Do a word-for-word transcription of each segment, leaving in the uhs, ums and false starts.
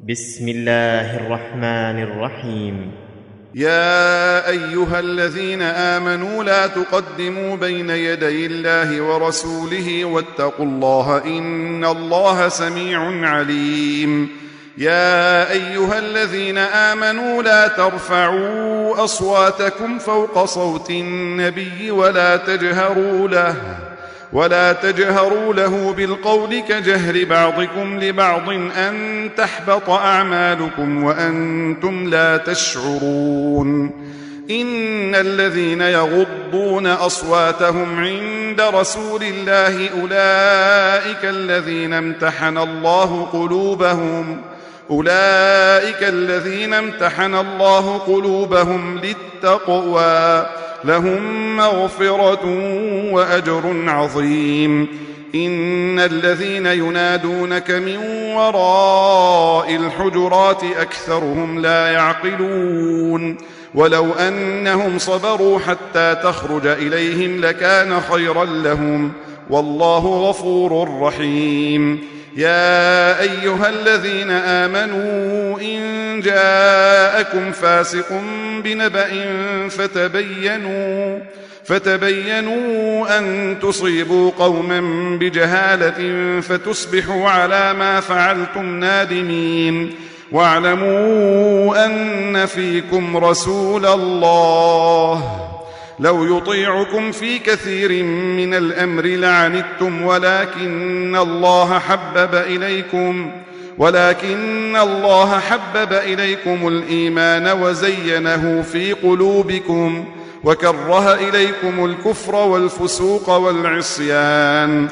بسم الله الرحمن الرحيم. يا أيها الذين آمنوا لا تقدموا بين يدي الله ورسوله واتقوا الله إن الله سميع عليم. يا أيها الذين آمنوا لا ترفعوا أصواتكم فوق صوت النبي ولا تجهروا له ولا تجهروا له بالقول كجهر بعضكم لبعض أن تحبط أعمالكم وأنتم لا تشعرون. إن الذين يغضون أصواتهم عند رسول الله أولئك الذين امتحن الله قلوبهم أولئك الذين امتحن الله قلوبهم للتقوى لهم مغفرة وأجر عظيم. إن الذين ينادونك من وراء الحجرات أكثرهم لا يعقلون. ولو أنهم صبروا حتى تخرج إليهم لكان خيرا لهم والله غفور رحيم. يا أيها الذين آمنوا إن جاءكم فاسق بنبأ فتبينوا فتبينوا أن تصيبوا قوما بجهالة فتصبحوا على ما فعلتم نادمين. واعلموا أن فيكم رسول الله لو يطيعكم في كثير من الأمر لعنتم ولكن الله حبب إليكم ولكن الله حبب إليكم الإيمان وزينه في قلوبكم وكره إليكم الكفر والفسوق والعصيان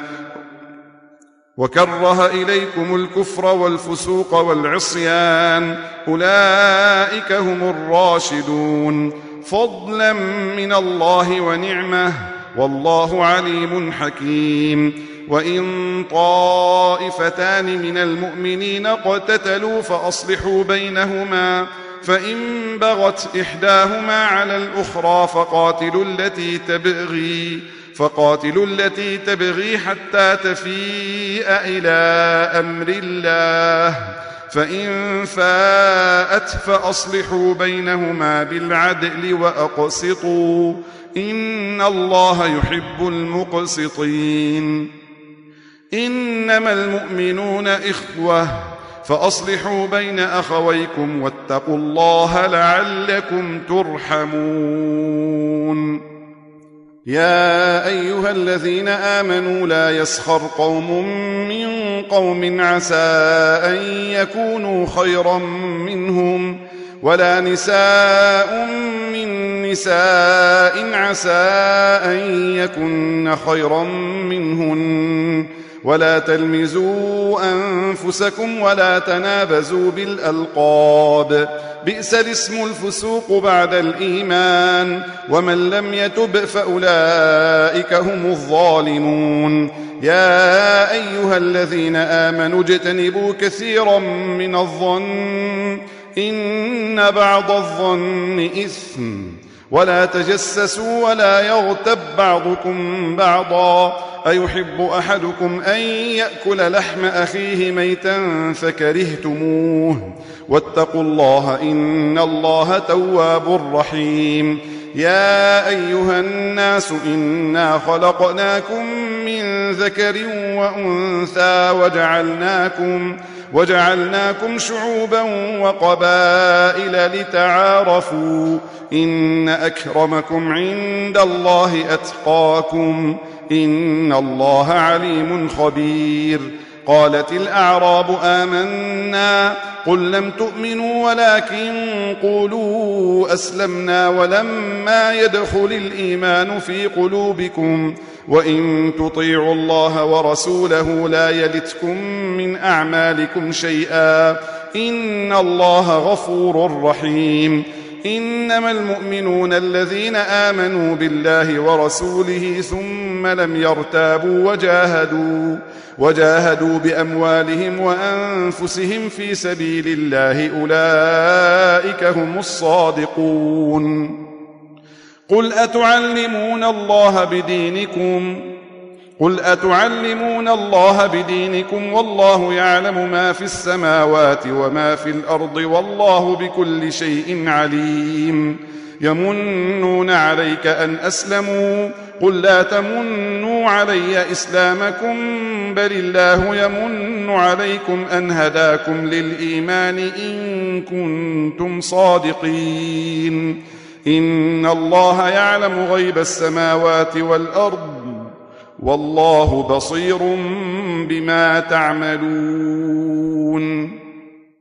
وكره إليكم الكفر والفسوق والعصيان أولئك هم الراشدون فضلا من الله ونعمه والله عليم حكيم. وإن طائفتان من المؤمنين اقتتلوا فأصلحوا بينهما فإن بغت إحداهما على الأخرى فقاتلوا التي تبغي فقاتلوا التي تبغي حتى تفيء إلى أمر الله فإن فاءت فأصلحوا بينهما بالعدل وأقسطوا إن الله يحب المقسطين. إنما المؤمنون إخوة فأصلحوا بين أخويكم واتقوا الله لعلكم ترحمون. يا أيها الذين آمنوا لا يسخر قوم من قوم عسى أن يكونوا خيرا منهم ولا نساء من نساء عسى أن يكن خيرا منهن ولا تلمزوا أنفسكم ولا تنابزوا بالألقاب بئس الاسم الفسوق بعد الإيمان ومن لم يتب فأولئك هم الظالمون. يا أيها الذين آمنوا اجتنبوا كثيرا من الظن إن بعض الظن إثم ولا تجسسوا ولا يغتب بعضكم بعضا أيحب أحدكم أن يأكل لحم أخيه ميتا فكرهتموه واتقوا الله إن الله تواب رحيم. يا أيها الناس إنا خلقناكم من ذكر وأنثى وجعلناكم وجعلناكم شعوبا وقبائل لتعارفوا إن أكرمكم عند الله أتقاكم إن الله عليم خبير. قالت الأعراب آمنا قل لم تؤمنوا ولكن قولوا أسلمنا ولما يدخل الإيمان في قلوبكم وإن تطيعوا الله ورسوله لا يلتكم من أعمالكم شيئا إن الله غفور رحيم. إنما المؤمنون الذين آمنوا بالله ورسوله ثم لم يرتابوا وجاهدوا وجاهدوا بأموالهم وأنفسهم في سبيل الله أولئك هم الصادقون. قل أتعلمون الله بدينكم قل أتعلمون الله بدينكم والله يعلم ما في السماوات وما في الأرض والله بكل شيء عليم. يمنون عليك أن أسلموا قل لا تمنوا علي إسلامكم بل الله يمن عليكم أن هداكم للإيمان إن كنتم صادقين. إن الله يعلم غيب السماوات والأرض والله بصير بما تعملون.